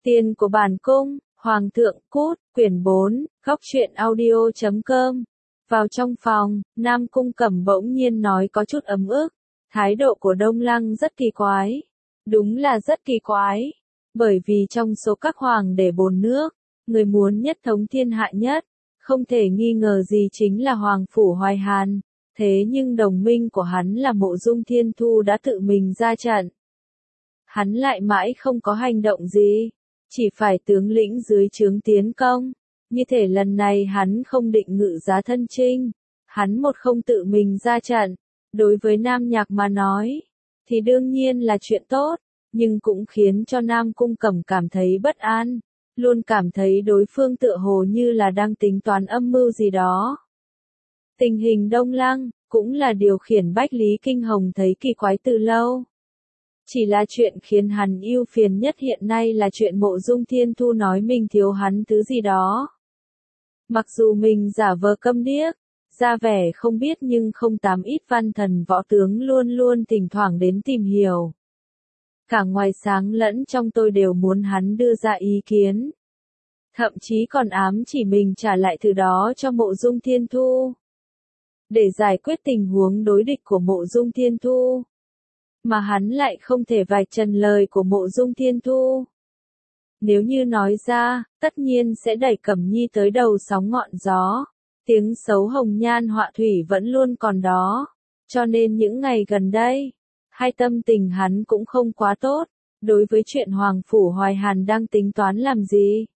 Tiền của bản cung, Hoàng thượng cút, quyển 4, góc truyện audio.com. Vào trong phòng, Nam Cung Cẩm bỗng nhiên nói có chút ấm ức. Thái độ của Đông Lăng rất kỳ quái. Đúng là rất kỳ quái. Bởi vì trong số các hoàng để 4 nước, người muốn nhất thống thiên hạ nhất, không thể nghi ngờ gì chính là Hoàng Phủ Hoài Hàn. Thế nhưng đồng minh của hắn là Mộ Dung Thiên Thu đã tự mình ra trận. Hắn lại mãi không có hành động gì, chỉ phải tướng lĩnh dưới trướng tiến công. Như thể lần này hắn không định ngự giá thân chinh, hắn một không tự mình ra trận. Đối với Nam Nhạc mà nói, thì đương nhiên là chuyện tốt, nhưng cũng khiến cho Nam Cung Cẩm cảm thấy bất an, luôn cảm thấy đối phương tựa hồ như là đang tính toán âm mưu gì đó. Tình hình Đông Lăng, cũng là điều khiển Bách Lý Kinh Hồng thấy kỳ quái từ lâu. Chỉ là chuyện khiến hắn ưu phiền nhất hiện nay là chuyện Mộ Dung Thiên Thu nói mình thiếu hắn thứ gì đó. Mặc dù mình giả vờ câm điếc, ra vẻ không biết nhưng không tám ít văn thần võ tướng luôn luôn thỉnh thoảng đến tìm hiểu. Cả ngoài sáng lẫn trong tôi đều muốn hắn đưa ra ý kiến. Thậm chí còn ám chỉ mình trả lại thứ đó cho Mộ Dung Thiên Thu. Để giải quyết tình huống đối địch của Mộ Dung Thiên Thu. Mà hắn lại không thể vạch trần lời của Mộ Dung Thiên Thu. Nếu như nói ra, tất nhiên sẽ đẩy Cẩm Nhi tới đầu sóng ngọn gió. Tiếng xấu hồng nhan họa thủy vẫn luôn còn đó. Cho nên những ngày gần đây, hai tâm tình hắn cũng không quá tốt. Đối với chuyện Hoàng Phủ Hoài Hàn đang tính toán làm gì,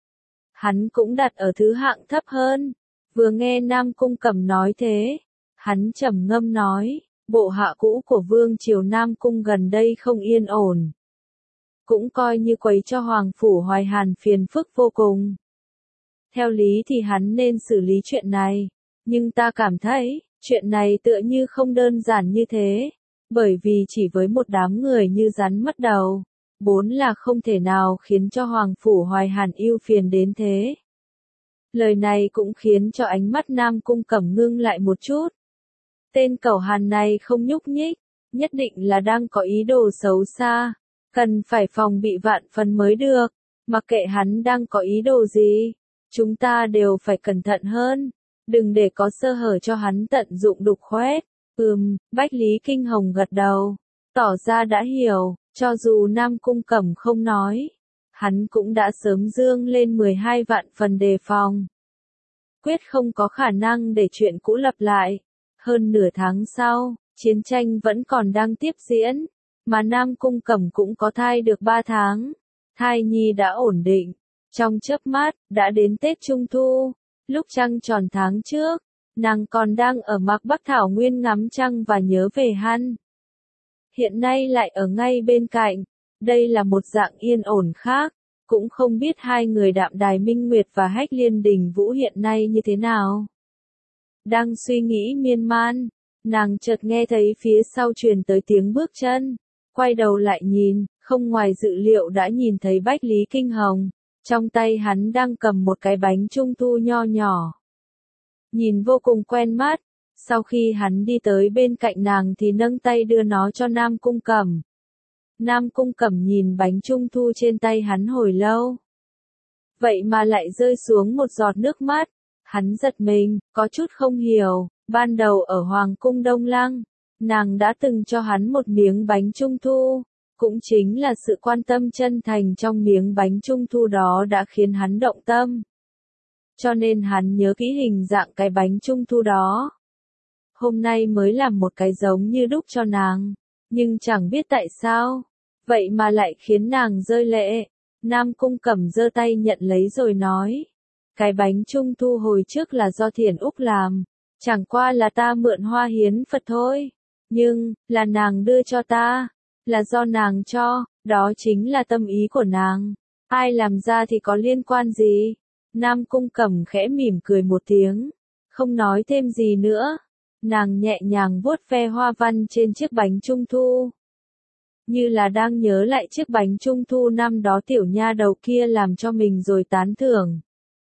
hắn cũng đặt ở thứ hạng thấp hơn. Vừa nghe Nam Cung Cẩm nói thế, hắn trầm ngâm nói, bộ hạ cũ của Vương triều Nam Cung gần đây không yên ổn. Cũng coi như quấy cho Hoàng Phủ Hoài Hàn phiền phức vô cùng. Theo lý thì hắn nên xử lý chuyện này, nhưng ta cảm thấy, chuyện này tựa như không đơn giản như thế, bởi vì chỉ với một đám người như rắn mất đầu, vốn là không thể nào khiến cho Hoàng Phủ Hoài Hàn ưu phiền đến thế. Lời này cũng khiến cho ánh mắt Nam Cung Cẩm ngưng lại một chút. Tên cẩu Hàn này không nhúc nhích, nhất định là đang có ý đồ xấu xa, cần phải phòng bị vạn phần mới được. Mặc kệ hắn đang có ý đồ gì, chúng ta đều phải cẩn thận hơn, đừng để có sơ hở cho hắn tận dụng đục khoét. Bách Lý Kinh Hồng gật đầu, tỏ ra đã hiểu, cho dù Nam Cung Cẩm không nói, hắn cũng đã sớm dương lên 12 vạn phần đề phòng. Quyết không có khả năng để chuyện cũ lặp lại. Hơn nửa tháng sau, chiến tranh vẫn còn đang tiếp diễn, mà Nam Cung Cẩm cũng có thai được 3 tháng. Thai nhi đã ổn định, trong chớp mắt, đã đến Tết Trung Thu. Lúc trăng tròn tháng trước, nàng còn đang ở Mạc Bắc Thảo Nguyên ngắm trăng và nhớ về hắn. Hiện nay lại ở ngay bên cạnh, đây là một dạng yên ổn khác, cũng không biết hai người Đạm Đài Minh Nguyệt và Hách Liên Đình Vũ hiện nay như thế nào. Đang suy nghĩ miên man, nàng chợt nghe thấy phía sau truyền tới tiếng bước chân, quay đầu lại nhìn, không ngoài dự liệu đã nhìn thấy Bách Lý Kinh Hồng, trong tay hắn đang cầm một cái bánh trung thu nho nhỏ. Nhìn vô cùng quen mắt, sau khi hắn đi tới bên cạnh nàng thì nâng tay đưa nó cho Nam Cung Cẩm. Nam Cung Cẩm nhìn bánh trung thu trên tay hắn hồi lâu. Vậy mà lại rơi xuống một giọt nước mắt. Hắn giật mình, có chút không hiểu, ban đầu ở Hoàng cung Đông Lăng, nàng đã từng cho hắn một miếng bánh trung thu, cũng chính là sự quan tâm chân thành trong miếng bánh trung thu đó đã khiến hắn động tâm. Cho nên hắn nhớ kỹ hình dạng cái bánh trung thu đó. Hôm nay mới làm một cái giống như đúc cho nàng, nhưng chẳng biết tại sao, vậy mà lại khiến nàng rơi lệ. Nam Cung Cẩm giơ tay nhận lấy rồi nói. Cái bánh trung thu hồi trước là do Thiển Úc làm, chẳng qua là ta mượn hoa hiến Phật thôi, nhưng, là nàng đưa cho ta, là do nàng cho, đó chính là tâm ý của nàng, ai làm ra thì có liên quan gì. Nam Cung Cẩm khẽ mỉm cười một tiếng, không nói thêm gì nữa, nàng nhẹ nhàng vuốt ve hoa văn trên chiếc bánh trung thu. Như là đang nhớ lại chiếc bánh trung thu năm đó tiểu nha đầu kia làm cho mình rồi tán thưởng.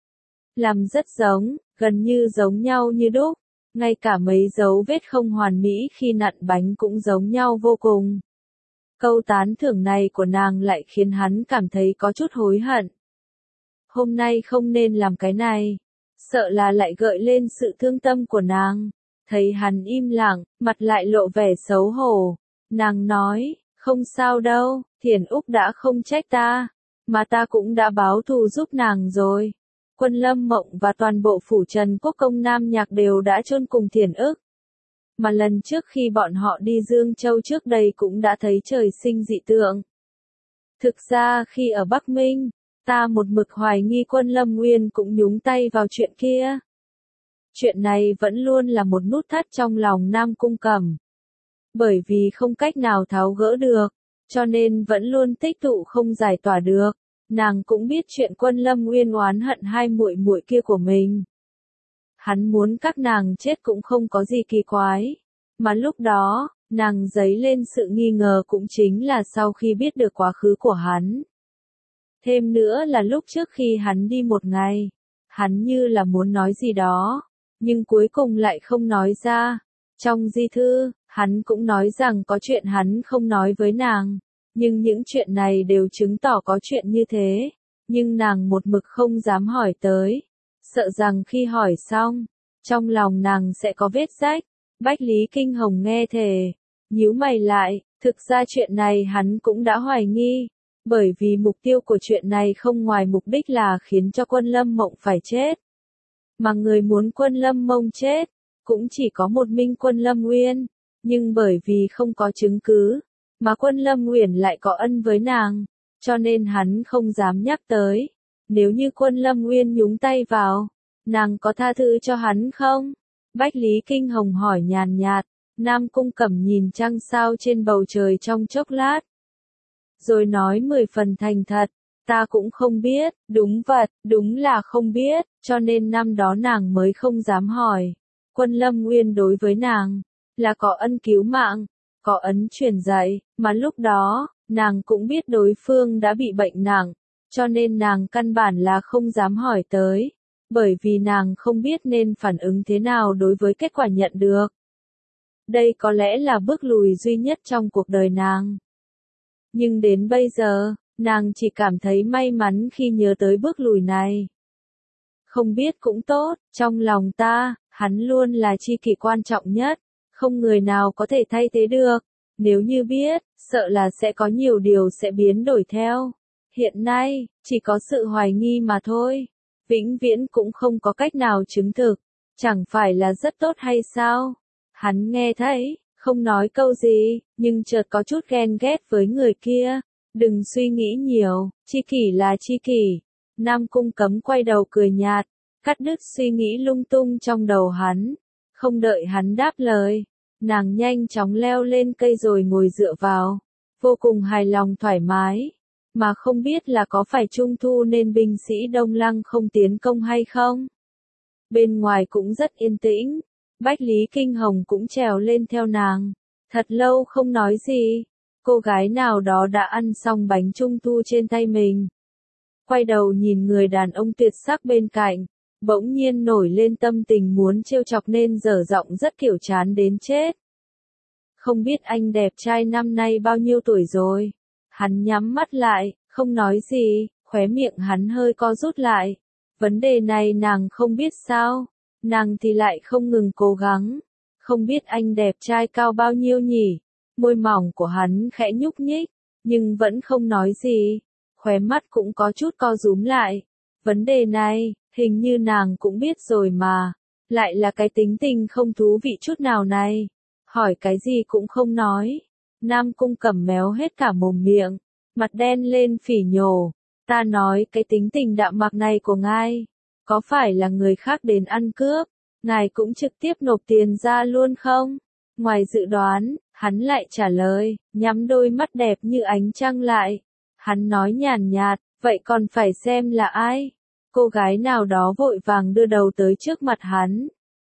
Làm rất giống, gần như giống nhau như đúc, ngay cả mấy dấu vết không hoàn mỹ khi nặn bánh cũng giống nhau vô cùng. Câu tán thưởng này của nàng lại khiến hắn cảm thấy có chút hối hận. Hôm nay không nên làm cái này, sợ là lại gợi lên sự thương tâm của nàng. Thấy hắn im lặng, mặt lại lộ vẻ xấu hổ. Nàng nói, không sao đâu, Thiền Úc đã không trách ta, mà ta cũng đã báo thù giúp nàng rồi. Quân Lâm Mộng và toàn bộ phủ Trần Quốc Công Nam Nhạc đều đã chôn cùng Thiền Ức. Mà lần trước khi bọn họ đi Dương Châu trước đây cũng đã thấy trời sinh dị tượng. Thực ra khi ở Bắc Minh, ta một mực hoài nghi Quân Lâm Nguyên cũng nhúng tay vào chuyện kia. Chuyện này vẫn luôn là một nút thắt trong lòng Nam Cung Cẩm. Bởi vì không cách nào tháo gỡ được, cho nên vẫn luôn tích tụ không giải tỏa được. Nàng cũng biết chuyện Quân Lâm Nguyên oán hận hai muội muội kia của mình. Hắn muốn các nàng chết cũng không có gì kỳ quái. Mà lúc đó, nàng dấy lên sự nghi ngờ cũng chính là sau khi biết được quá khứ của hắn. Thêm nữa là lúc trước khi hắn đi một ngày, hắn như là muốn nói gì đó, nhưng cuối cùng lại không nói ra. Trong di thư, hắn cũng nói rằng có chuyện hắn không nói với nàng, nhưng những chuyện này đều chứng tỏ có chuyện như thế, nhưng nàng một mực không dám hỏi tới, sợ rằng khi hỏi xong, trong lòng nàng sẽ có vết rách. Bách Lý Kinh Hồng nghe thề, nhíu mày lại, thực ra chuyện này hắn cũng đã hoài nghi, bởi vì mục tiêu của chuyện này không ngoài mục đích là khiến cho Quân Lâm Mộng phải chết. Mà người muốn Quân Lâm Mộng chết, cũng chỉ có một mình Quân Lâm Nguyên, nhưng bởi vì không có chứng cứ, mà Quân Lâm Nguyên lại có ân với nàng, cho nên hắn không dám nhắc tới. Nếu như Quân Lâm Nguyên nhúng tay vào, nàng có tha thứ cho hắn không? Bách Lý Kinh Hồng hỏi nhàn nhạt. Nam Cung Cẩm nhìn trăng sao trên bầu trời trong chốc lát, rồi nói 10 phần thành thật, ta cũng không biết, đúng là không biết, cho nên năm đó nàng mới không dám hỏi. Quân Lâm Nguyên đối với nàng, là có ân cứu mạng, có ấn truyền dạy, mà lúc đó, nàng cũng biết đối phương đã bị bệnh nặng, cho nên nàng căn bản là không dám hỏi tới, bởi vì nàng không biết nên phản ứng thế nào đối với kết quả nhận được. Đây có lẽ là bước lùi duy nhất trong cuộc đời nàng. Nhưng đến bây giờ, nàng chỉ cảm thấy may mắn khi nhớ tới bước lùi này. Không biết cũng tốt, trong lòng ta, hắn luôn là tri kỷ quan trọng nhất, không người nào có thể thay thế được. Nếu như biết, sợ là sẽ có nhiều điều sẽ biến đổi theo. Hiện nay, chỉ có sự hoài nghi mà thôi. Vĩnh viễn cũng không có cách nào chứng thực. Chẳng phải là rất tốt hay sao? Hắn nghe thấy, không nói câu gì, nhưng chợt có chút ghen ghét với người kia. Đừng suy nghĩ nhiều, tri kỷ là tri kỷ. Nam Cung Cấm quay đầu cười nhạt, cắt đứt suy nghĩ lung tung trong đầu hắn. Không đợi hắn đáp lời, nàng nhanh chóng leo lên cây rồi ngồi dựa vào, vô cùng hài lòng thoải mái. Mà không biết là có phải trung thu nên binh sĩ Đông Lăng không tiến công hay không? Bên ngoài cũng rất yên tĩnh, Bách Lý Kinh Hồng cũng trèo lên theo nàng. Thật lâu không nói gì, cô gái nào đó đã ăn xong bánh trung thu trên tay mình. Quay đầu nhìn người đàn ông tuyệt sắc bên cạnh, bỗng nhiên nổi lên tâm tình muốn trêu chọc nên dở giọng rất kiểu chán đến chết. Không biết anh đẹp trai năm nay bao nhiêu tuổi rồi? Hắn nhắm mắt lại, không nói gì, khóe miệng hắn hơi co rút lại. Vấn đề này nàng không biết sao, nàng thì lại không ngừng cố gắng. Không biết anh đẹp trai cao bao nhiêu nhỉ? Môi mỏng của hắn khẽ nhúc nhích, nhưng vẫn không nói gì. Khóe mắt cũng có chút co rúm lại. Vấn đề này, hình như nàng cũng biết rồi mà. Lại là cái tính tình không thú vị chút nào này. Hỏi cái gì cũng không nói. Nam Cung Cẩm méo hết cả mồm miệng, mặt đen lên phỉ nhổ. Ta nói cái tính tình đạm bạc này của ngài, có phải là người khác đến ăn cướp, ngài cũng trực tiếp nộp tiền ra luôn không? Ngoài dự đoán, hắn lại trả lời, nhắm đôi mắt đẹp như ánh trăng lại. Hắn nói nhàn nhạt, vậy còn phải xem là ai? Cô gái nào đó vội vàng đưa đầu tới trước mặt hắn.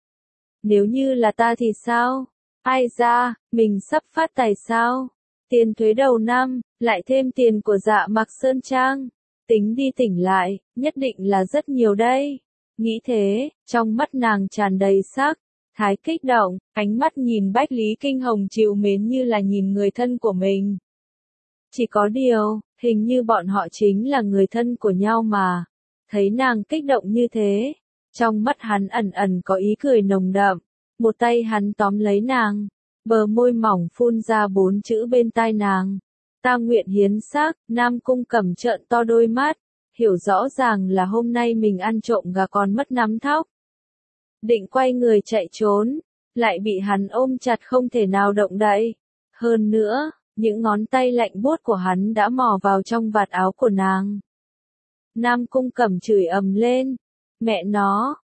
Nếu như là ta thì sao? Ai ra, mình sắp phát tài sao? Tiền thuế đầu năm, lại thêm tiền của Dạ Mạc Sơn Trang. Tính đi tỉnh lại, nhất định là rất nhiều đây. Nghĩ thế, trong mắt nàng tràn đầy sắc, thái kích động, ánh mắt nhìn Bách Lý Kinh Hồng trìu mến như là nhìn người thân của mình. Chỉ có điều, hình như bọn họ chính là người thân của nhau mà. Thấy nàng kích động như thế, trong mắt hắn ẩn ẩn có ý cười nồng đậm, một tay hắn tóm lấy nàng, bờ môi mỏng phun ra 4 chữ bên tai nàng. Ta nguyện hiến xác. Nam Cung Cẩm trợn to đôi mắt, hiểu rõ ràng là hôm nay mình ăn trộm gà còn mất nắm thóc. Định quay người chạy trốn, lại bị hắn ôm chặt không thể nào động đậy. Hơn nữa, những ngón tay lạnh buốt của hắn đã mò vào trong vạt áo của nàng. Nam Cung Cẩm chửi ầm lên. Mẹ nó,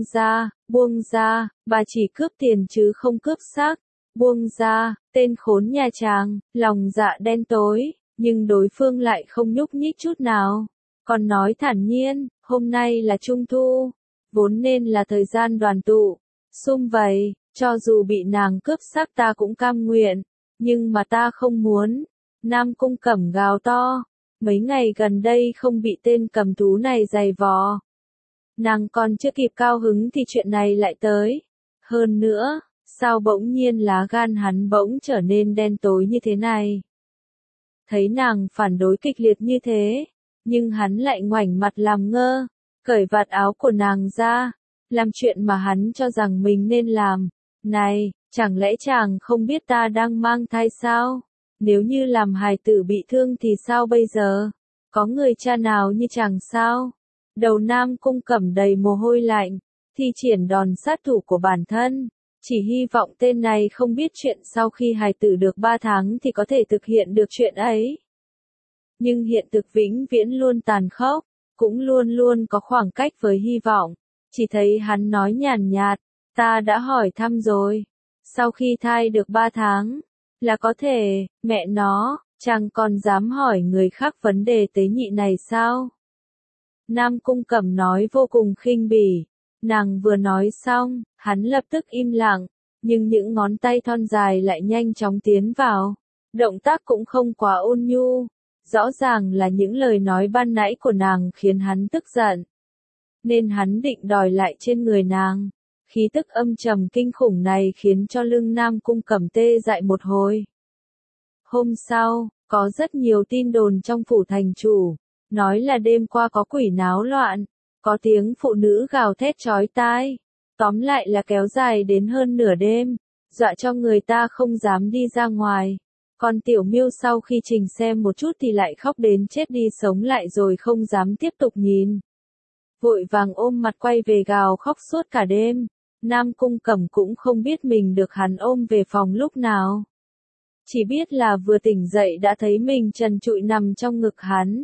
buông ra, bà chỉ cướp tiền chứ không cướp xác. Buông ra, tên khốn nhà chàng, lòng dạ đen tối, nhưng đối phương lại không nhúc nhích chút nào. Còn nói thản nhiên, hôm nay là Trung Thu, vốn nên là thời gian đoàn tụ, sum vầy, cho dù bị nàng cướp xác ta cũng cam nguyện, nhưng mà ta không muốn. Nam Cung Cẩm gào to, mấy ngày gần đây không bị tên cầm thú này giày vò. Nàng còn chưa kịp cao hứng thì chuyện này lại tới. Hơn nữa, sao bỗng nhiên lá gan hắn bỗng trở nên đen tối như thế này? Thấy nàng phản đối kịch liệt như thế, nhưng hắn lại ngoảnh mặt làm ngơ, cởi vạt áo của nàng ra, làm chuyện mà hắn cho rằng mình nên làm. Này, chẳng lẽ chàng không biết ta đang mang thai sao? Nếu như làm hài tử bị thương thì sao bây giờ? Có người cha nào như chàng sao? Đầu Nam Cung Cẩm đầy mồ hôi lạnh, thi triển đòn sát thủ của bản thân. Chỉ hy vọng tên này không biết chuyện sau khi hài tử được 3 tháng thì có thể thực hiện được chuyện ấy. Nhưng hiện thực vĩnh viễn luôn tàn khốc, cũng luôn luôn có khoảng cách với hy vọng. Chỉ thấy hắn nói nhàn nhạt, ta đã hỏi thăm rồi. Sau khi thai được 3 tháng, là có thể, mẹ nó, chàng còn dám hỏi người khác vấn đề tế nhị này sao? Nam Cung Cẩm nói vô cùng khinh bỉ. Nàng vừa nói xong, hắn lập tức im lặng, nhưng những ngón tay thon dài lại nhanh chóng tiến vào. Động tác cũng không quá ôn nhu. Rõ ràng là những lời nói ban nãy của nàng khiến hắn tức giận. Nên hắn định đòi lại trên người nàng. Khí tức âm trầm kinh khủng này khiến cho lưng Nam Cung Cẩm tê dại một hồi. Hôm sau, có rất nhiều tin đồn trong phủ thành chủ, nói là đêm qua có quỷ náo loạn, có tiếng phụ nữ gào thét chói tai, tóm lại là kéo dài đến hơn nửa đêm, dọa cho người ta không dám đi ra ngoài. Còn Tiểu Miêu sau khi trình xem một chút thì lại khóc đến chết đi sống lại rồi không dám tiếp tục nhìn. Vội vàng ôm mặt quay về gào khóc suốt cả đêm. Nam Cung Cẩm cũng không biết mình được hắn ôm về phòng lúc nào. Chỉ biết là vừa tỉnh dậy đã thấy mình trần trụi nằm trong ngực hắn.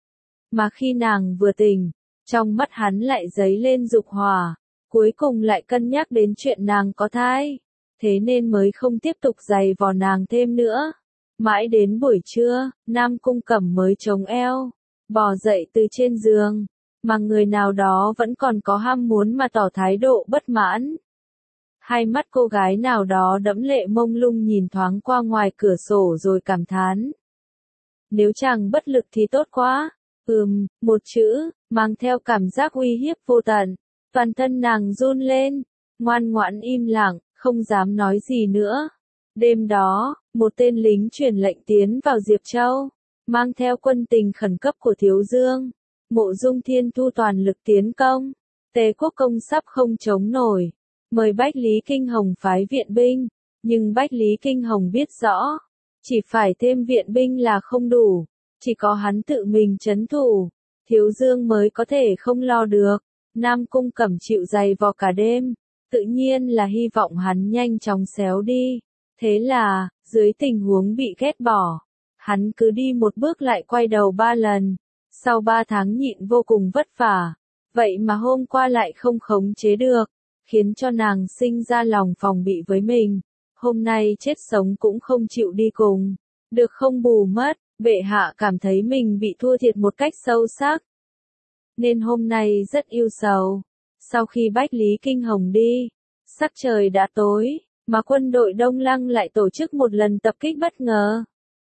Mà khi nàng vừa tỉnh, trong mắt hắn lại dấy lên dục hỏa, cuối cùng lại cân nhắc đến chuyện nàng có thai, thế nên mới không tiếp tục giày vò nàng thêm nữa. Mãi đến buổi trưa, Nam Cung Cẩm mới chống eo, bò dậy từ trên giường, mà người nào đó vẫn còn có ham muốn mà tỏ thái độ bất mãn. Hai mắt cô gái nào đó đẫm lệ mông lung nhìn thoáng qua ngoài cửa sổ rồi cảm thán. Nếu chàng bất lực thì tốt quá. Một chữ, mang theo cảm giác uy hiếp vô tận. Toàn thân nàng run lên, ngoan ngoãn im lặng, không dám nói gì nữa. Đêm đó, một tên lính truyền lệnh tiến vào Diệp Châu, mang theo quân tình khẩn cấp của Thiếu Dương. Mộ Dung Thiên Thu toàn lực tiến công, Tề quốc công sắp không chống nổi, mời Bách Lý Kinh Hồng phái viện binh, nhưng Bách Lý Kinh Hồng biết rõ, chỉ phải thêm viện binh là không đủ, chỉ có hắn tự mình trấn thủ, Thiếu Dương mới có thể không lo được. Nam Cung Cẩm chịu giày vò cả đêm, tự nhiên là hy vọng hắn nhanh chóng xéo đi. Thế là, dưới tình huống bị ghét bỏ, hắn cứ đi một bước lại quay đầu 3 lần. Sau 3 tháng nhịn vô cùng vất vả, vậy mà hôm qua lại không khống chế được, khiến cho nàng sinh ra lòng phòng bị với mình. Hôm nay chết sống cũng không chịu đi cùng, được không bù mất, bệ hạ cảm thấy mình bị thua thiệt một cách sâu sắc. Nên hôm nay rất yêu sầu. Sau khi Bách Lý Kinh Hồng đi, sắc trời đã tối, mà quân đội Đông Lăng lại tổ chức một lần tập kích bất ngờ.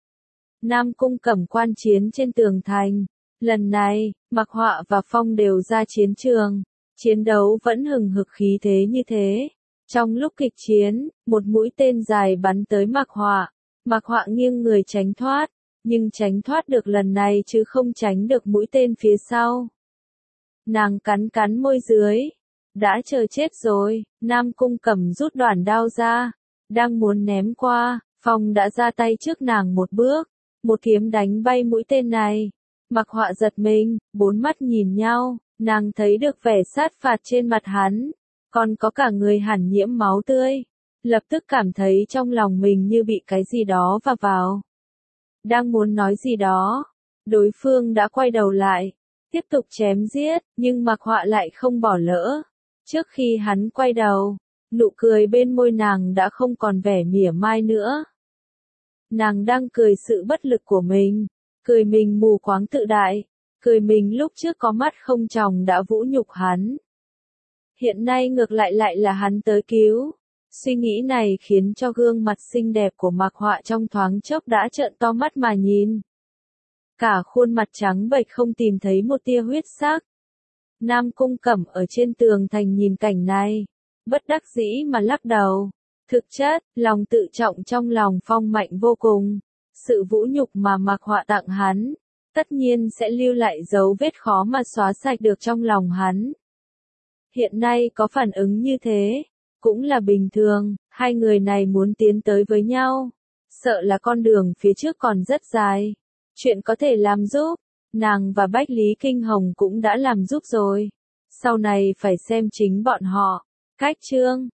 Nam Cung Cẩm quan chiến trên tường thành. Lần này, Mạc Họa và Phong đều ra chiến trường. Chiến đấu vẫn hừng hực khí thế như thế. Trong lúc kịch chiến, một mũi tên dài bắn tới Mạc Họa. Mạc Họa nghiêng người tránh thoát, nhưng tránh thoát được lần này chứ không tránh được mũi tên phía sau. Nàng cắn cắn môi dưới. Đã chờ chết rồi, Nam Cung Cẩm rút đoạn đao ra, đang muốn ném qua, Phong đã ra tay trước nàng một bước, một kiếm đánh bay mũi tên này. Mặc Họa giật mình, bốn mắt nhìn nhau, nàng thấy được vẻ sát phạt trên mặt hắn, còn có cả người hẳn nhiễm máu tươi, lập tức cảm thấy trong lòng mình như bị cái gì đó va vào. Đang muốn nói gì đó, đối phương đã quay đầu lại, tiếp tục chém giết, nhưng Mặc Họa lại không bỏ lỡ. Trước khi hắn quay đầu, nụ cười bên môi nàng đã không còn vẻ mỉa mai nữa. Nàng đang cười sự bất lực của mình, cười mình mù quáng tự đại, cười mình lúc trước có mắt không tròng đã vũ nhục hắn. Hiện nay ngược lại lại là hắn tới cứu. Suy nghĩ này khiến cho gương mặt xinh đẹp của Mạc Họa trong thoáng chốc đã trợn to mắt mà nhìn. Cả khuôn mặt trắng bệch không tìm thấy một tia huyết sắc. Nam Cung Cẩm ở trên tường thành nhìn cảnh này, bất đắc dĩ mà lắc đầu. Thực chất, lòng tự trọng trong lòng Phong mạnh vô cùng. Sự vũ nhục mà Mạc Họa tặng hắn, tất nhiên sẽ lưu lại dấu vết khó mà xóa sạch được trong lòng hắn. Hiện nay có phản ứng như thế, cũng là bình thường, hai người này muốn tiến tới với nhau. Sợ là con đường phía trước còn rất dài. Chuyện có thể làm giúp, nàng và Bách Lý Kinh Hồng cũng đã làm giúp rồi. Sau này phải xem chính bọn họ. Cách chương